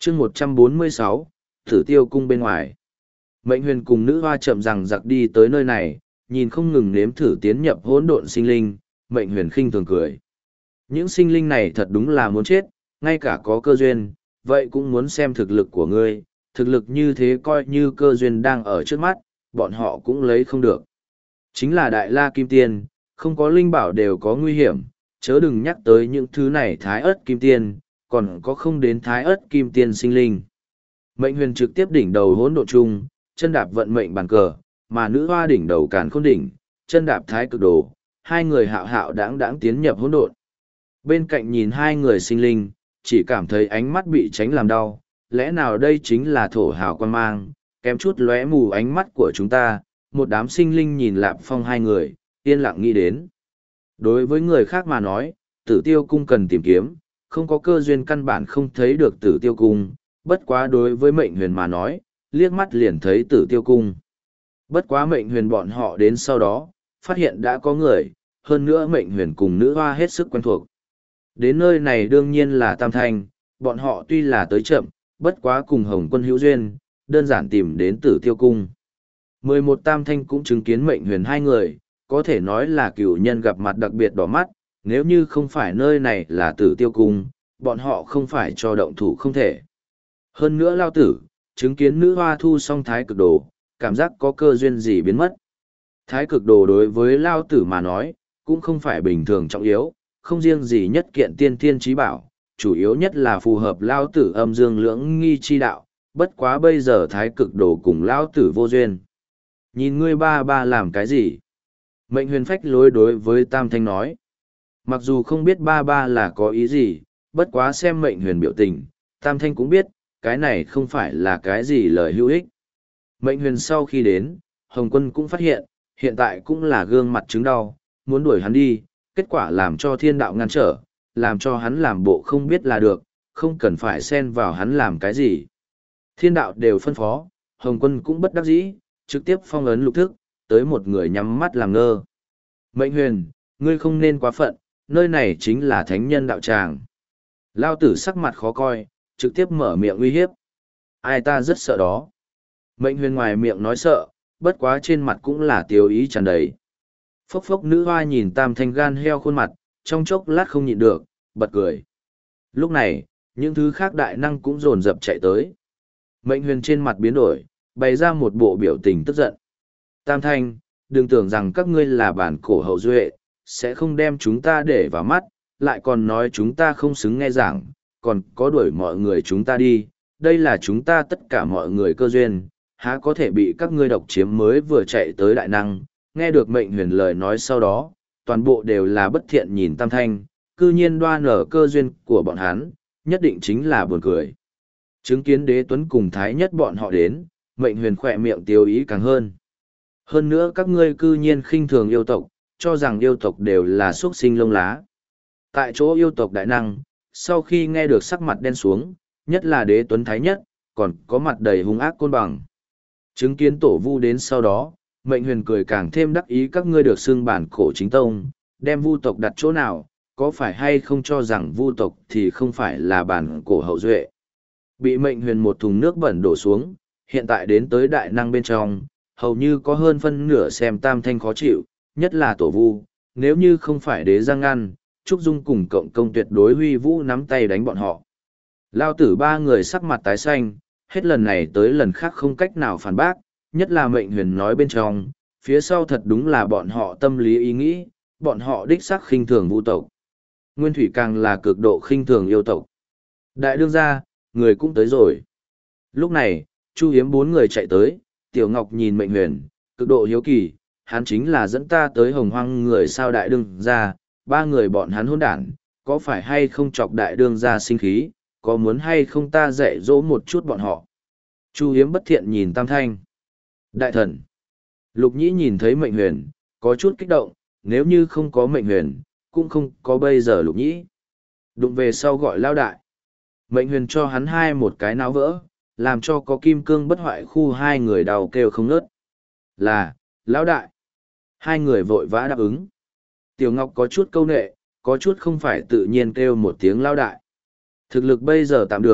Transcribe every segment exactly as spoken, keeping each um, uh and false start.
chương một trăm bốn mươi sáu, Tử Tiêu Cung bên ngoài. Mệnh huyền cùng nữ hoa chậm rằng giặc đi tới nơi này, nhìn không ngừng nếm thử tiến nhập hỗn độn sinh linh, mệnh huyền khinh thường cười. Những sinh linh này thật đúng là muốn chết, ngay cả có cơ duyên, vậy cũng muốn xem thực lực của ngươi, thực lực như thế coi như cơ duyên đang ở trước mắt, bọn họ cũng lấy không được. Chính là Đại La Kim Tiên, không có linh bảo đều có nguy hiểm, chớ đừng nhắc tới những thứ này Thái Ức Kim Tiên, còn có không đến Thái Ức Kim Tiên sinh linh. Mệnh huyền trực tiếp đỉnh đầu hỗn độn chung, chân đạp vận mệnh bàn cờ, mà nữ hoa đỉnh đầu càn khôn đỉnh, chân đạp thái cực đồ, hai người hạo hạo đãng đãng tiến nhập hỗn độn. Bên cạnh nhìn hai người sinh linh, chỉ cảm thấy ánh mắt bị tránh làm đau, lẽ nào đây chính là thổ hào quan mang, kém chút lóe mù ánh mắt của chúng ta, một đám sinh linh nhìn Lạp Phong hai người, yên lặng nghĩ đến. Đối với người khác mà nói, Tử Tiêu Cung cần tìm kiếm, không có cơ duyên căn bản không thấy được Tử Tiêu Cung, bất quá đối với mệnh huyền mà nói, liếc mắt liền thấy Tử Tiêu Cung. Bất quá mệnh huyền bọn họ đến sau đó, phát hiện đã có người, hơn nữa mệnh huyền cùng nữ hoa hết sức quen thuộc. Đến nơi này đương nhiên là Tam Thanh, bọn họ tuy là tới chậm, bất quá cùng Hồng Quân hữu duyên, đơn giản tìm đến Tử Tiêu Cung. Mười một Tam Thanh cũng chứng kiến mệnh huyền hai người, có thể nói là cựu nhân gặp mặt đặc biệt đỏ mắt, nếu như không phải nơi này là Tử Tiêu Cung, bọn họ không phải cho động thủ không thể. Hơn nữa lao tử, chứng kiến nữ hoa thu xong thái cực đồ, cảm giác có cơ duyên gì biến mất. Thái cực đồ đối với lao tử mà nói, cũng không phải bình thường trọng yếu, không riêng gì nhất kiện tiên thiên trí bảo, chủ yếu nhất là phù hợp lao tử âm dương lưỡng nghi chi đạo, bất quá bây giờ thái cực đồ cùng lao tử vô duyên. Nhìn ngươi ba ba làm cái gì? Mệnh huyền phách lối đối với Tam Thanh nói. Mặc dù không biết ba ba là có ý gì, bất quá xem mệnh huyền biểu tình, Tam Thanh cũng biết, cái này không phải là cái gì lời hữu ích. Mệnh huyền sau khi đến, Hồng Quân cũng phát hiện, hiện tại cũng là gương mặt chứng đau, muốn đuổi hắn đi, kết quả làm cho thiên đạo ngăn trở, làm cho hắn làm bộ không biết là được, không cần phải xen vào hắn làm cái gì. Thiên đạo đều phân phó, Hồng Quân cũng bất đắc dĩ, trực tiếp phong ấn lục thức, tới một người nhắm mắt làm ngơ. Mệnh huyền, ngươi không nên quá phận, nơi này chính là thánh nhân đạo tràng. Lao tử sắc mặt khó coi, trực tiếp mở miệng uy hiếp. Ai ta rất sợ đó. Mệnh huyền ngoài miệng nói sợ, bất quá trên mặt cũng là tiêu ý tràn đầy. Phốc phốc nữ hoa nhìn Tam Thanh gan heo khuôn mặt, trong chốc lát không nhịn được, bật cười. Lúc này, những thứ khác đại năng cũng dồn dập chạy tới. Mệnh huyền trên mặt biến đổi, bày ra một bộ biểu tình tức giận. Tam Thanh, đừng tưởng rằng các ngươi là bản cổ hậu duệ, sẽ không đem chúng ta để vào mắt, lại còn nói chúng ta không xứng nghe giảng, còn có đuổi mọi người chúng ta đi, đây là chúng ta tất cả mọi người cơ duyên, há có thể bị các ngươi độc chiếm mới vừa chạy tới đại năng, nghe được mệnh huyền lời nói sau đó, toàn bộ đều là bất thiện nhìn Tam Thanh, cư nhiên đoan ở cơ duyên của bọn hắn, nhất định chính là buồn cười. Chứng kiến Đế Tuấn cùng Thái Nhất bọn họ đến, mệnh huyền khỏe miệng tiêu ý càng hơn. Hơn nữa các ngươi cư nhiên khinh thường yêu tộc, cho rằng yêu tộc đều là xuất sinh lông lá. Tại chỗ yêu tộc đại năng, sau khi nghe được sắc mặt đen xuống, nhất là Đế Tuấn Thái Nhất, còn có mặt đầy hung ác côn bằng. Chứng kiến tổ vu đến sau đó, mệnh huyền cười càng thêm đắc ý các ngươi được xưng bản cổ chính tông, đem vu tộc đặt chỗ nào, có phải hay không cho rằng vu tộc thì không phải là bản cổ hậu duệ. Bị mệnh huyền một thùng nước bẩn đổ xuống, hiện tại đến tới đại năng bên trong, hầu như có hơn phân nửa xem Tam Thanh khó chịu, nhất là tổ vu, nếu như không phải đế giang ngăn, Trúc Dung cùng cộng công tuyệt đối huy vũ nắm tay đánh bọn họ. Lao tử ba người sắc mặt tái xanh, hết lần này tới lần khác không cách nào phản bác, nhất là mệnh huyền nói bên trong, phía sau thật đúng là bọn họ tâm lý ý nghĩ, bọn họ đích xác khinh thường vu tộc. Nguyên thủy càng là cực độ khinh thường yêu tộc. Đại đương gia, người cũng tới rồi. Lúc này, Chu Hiếm bốn người chạy tới, Tiểu Ngọc nhìn mệnh huyền, cực độ hiếu kỳ, hắn chính là dẫn ta tới hồng hoang người sao đại đương gia, ba người bọn hắn hôn đản, có phải hay không chọc đại đương gia sinh khí, có muốn hay không ta dạy dỗ một chút bọn họ. Chu Hiếm bất thiện nhìn Tam Thanh. Đại thần. Lục Nhĩ nhìn thấy mệnh huyền, có chút kích động, nếu như không có mệnh huyền, cũng không có bây giờ Lục Nhĩ. Đụng về sau gọi lao đại. Mệnh huyền cho hắn hai một cái náo vỡ, làm cho có kim cương bất hoại khu hai người đau kêu không ngớt. Là, lão đại. Hai người vội vã đáp ứng. Tiểu Ngọc có chút câu nệ, có chút không phải tự nhiên kêu một tiếng lão đại. Thực lực bây giờ tạm được,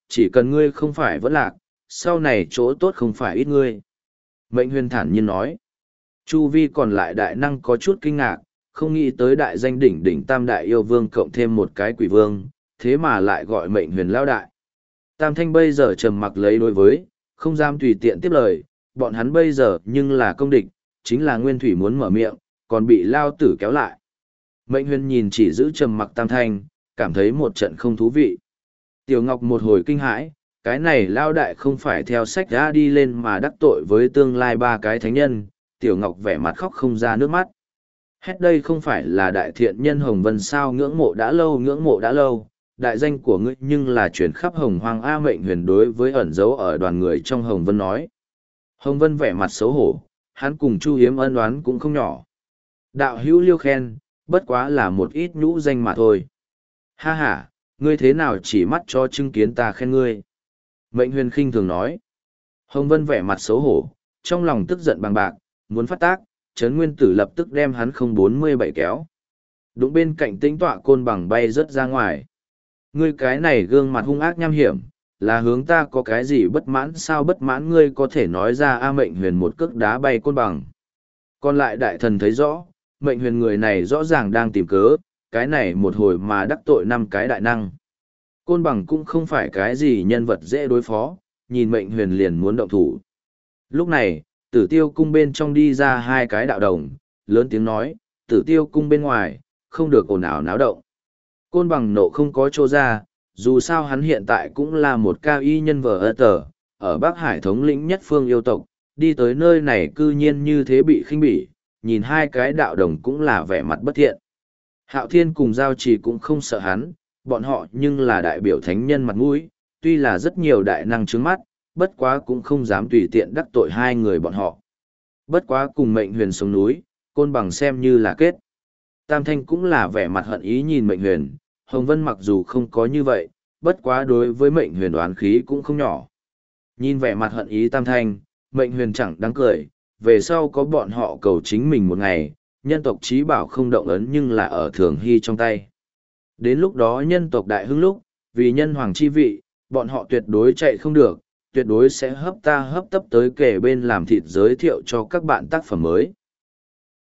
chỉ cần ngươi không phải vẫn lạc, sau này chỗ tốt không phải ít ngươi. Mệnh huyền thản nhiên nói. Chu vi còn lại đại năng có chút kinh ngạc, không nghĩ tới đại danh đỉnh đỉnh tam đại yêu vương cộng thêm một cái quỷ vương, thế mà lại gọi mệnh huyền lao đại. Tam thanh bây giờ trầm mặc lấy đối với, không dám tùy tiện tiếp lời, bọn hắn bây giờ nhưng là công địch, chính là nguyên thủy muốn mở miệng, còn bị lao tử kéo lại. Mệnh huyền nhìn chỉ giữ trầm mặc tam thanh, cảm thấy một trận không thú vị. Tiểu Ngọc một hồi kinh hãi, cái này lao đại không phải theo sách ra đi lên mà đắc tội với tương lai ba cái thánh nhân. Tiểu Ngọc vẻ mặt khóc không ra nước mắt. Hết đây không phải là đại thiện nhân Hồng Vân sao, ngưỡng mộ đã lâu ngưỡng mộ đã lâu, đại danh của ngươi nhưng là chuyển khắp Hồng Hoang A. Mệnh huyền đối với ẩn dấu ở đoàn người trong Hồng Vân nói. Hồng Vân vẻ mặt xấu hổ, hắn cùng Chu Hiếm ân oán cũng không nhỏ. Đạo hữu liêu khen, bất quá là một ít nhũ danh mà thôi. Ha ha, ngươi thế nào chỉ mắt cho chứng kiến ta khen ngươi. Mệnh huyền khinh thường nói. Hồng Vân vẻ mặt xấu hổ, trong lòng tức giận bằng bạc, muốn phát tác, Trấn Nguyên Tử lập tức đem hắn không bốn mươi bảy kéo. Đụng bên cạnh tĩnh tọa côn bằng bay rớt ra ngoài. Ngươi cái này gương mặt hung ác nham hiểm, là hướng ta có cái gì bất mãn sao, bất mãn ngươi có thể nói ra. A. Mệnh huyền một cước đá bay côn bằng. Còn lại đại thần thấy rõ, mệnh huyền người này rõ ràng đang tìm cớ, cái này một hồi mà đắc tội năm cái đại năng. Côn bằng cũng không phải cái gì nhân vật dễ đối phó, nhìn mệnh huyền liền muốn động thủ. Lúc này, Tử Tiêu cung bên trong đi ra hai cái đạo đồng, lớn tiếng nói, Tử Tiêu cung bên ngoài, không được ồn ào náo động. Côn bằng nộ không có chỗ ra, dù sao hắn hiện tại cũng là một cao y nhân vở ơ tờ, ở Bắc Hải thống lĩnh nhất phương yêu tộc, đi tới nơi này cư nhiên như thế bị khinh bỉ, nhìn hai cái đạo đồng cũng là vẻ mặt bất thiện. Hạo Thiên cùng Giao Trì cũng không sợ hắn, bọn họ nhưng là đại biểu thánh nhân mặt mũi, tuy là rất nhiều đại năng trướng mắt, bất quá cũng không dám tùy tiện đắc tội hai người bọn họ. Bất quá cùng mệnh huyền sống núi, côn bằng xem như là kết. Tam thanh cũng là vẻ mặt hận ý nhìn mệnh huyền, Hồng Vân mặc dù không có như vậy, bất quá đối với mệnh huyền oán khí cũng không nhỏ. Nhìn vẻ mặt hận ý tam thanh, mệnh huyền chẳng đáng cười, về sau có bọn họ cầu chính mình một ngày, nhân tộc trí bảo không động ấn nhưng là ở thường hy trong tay. Đến lúc đó nhân tộc đại hưng lúc, vì nhân hoàng chi vị, bọn họ tuyệt đối chạy không được, tuyệt đối sẽ hấp ta hấp tấp tới kể bên làm thịt giới thiệu cho các bạn tác phẩm mới.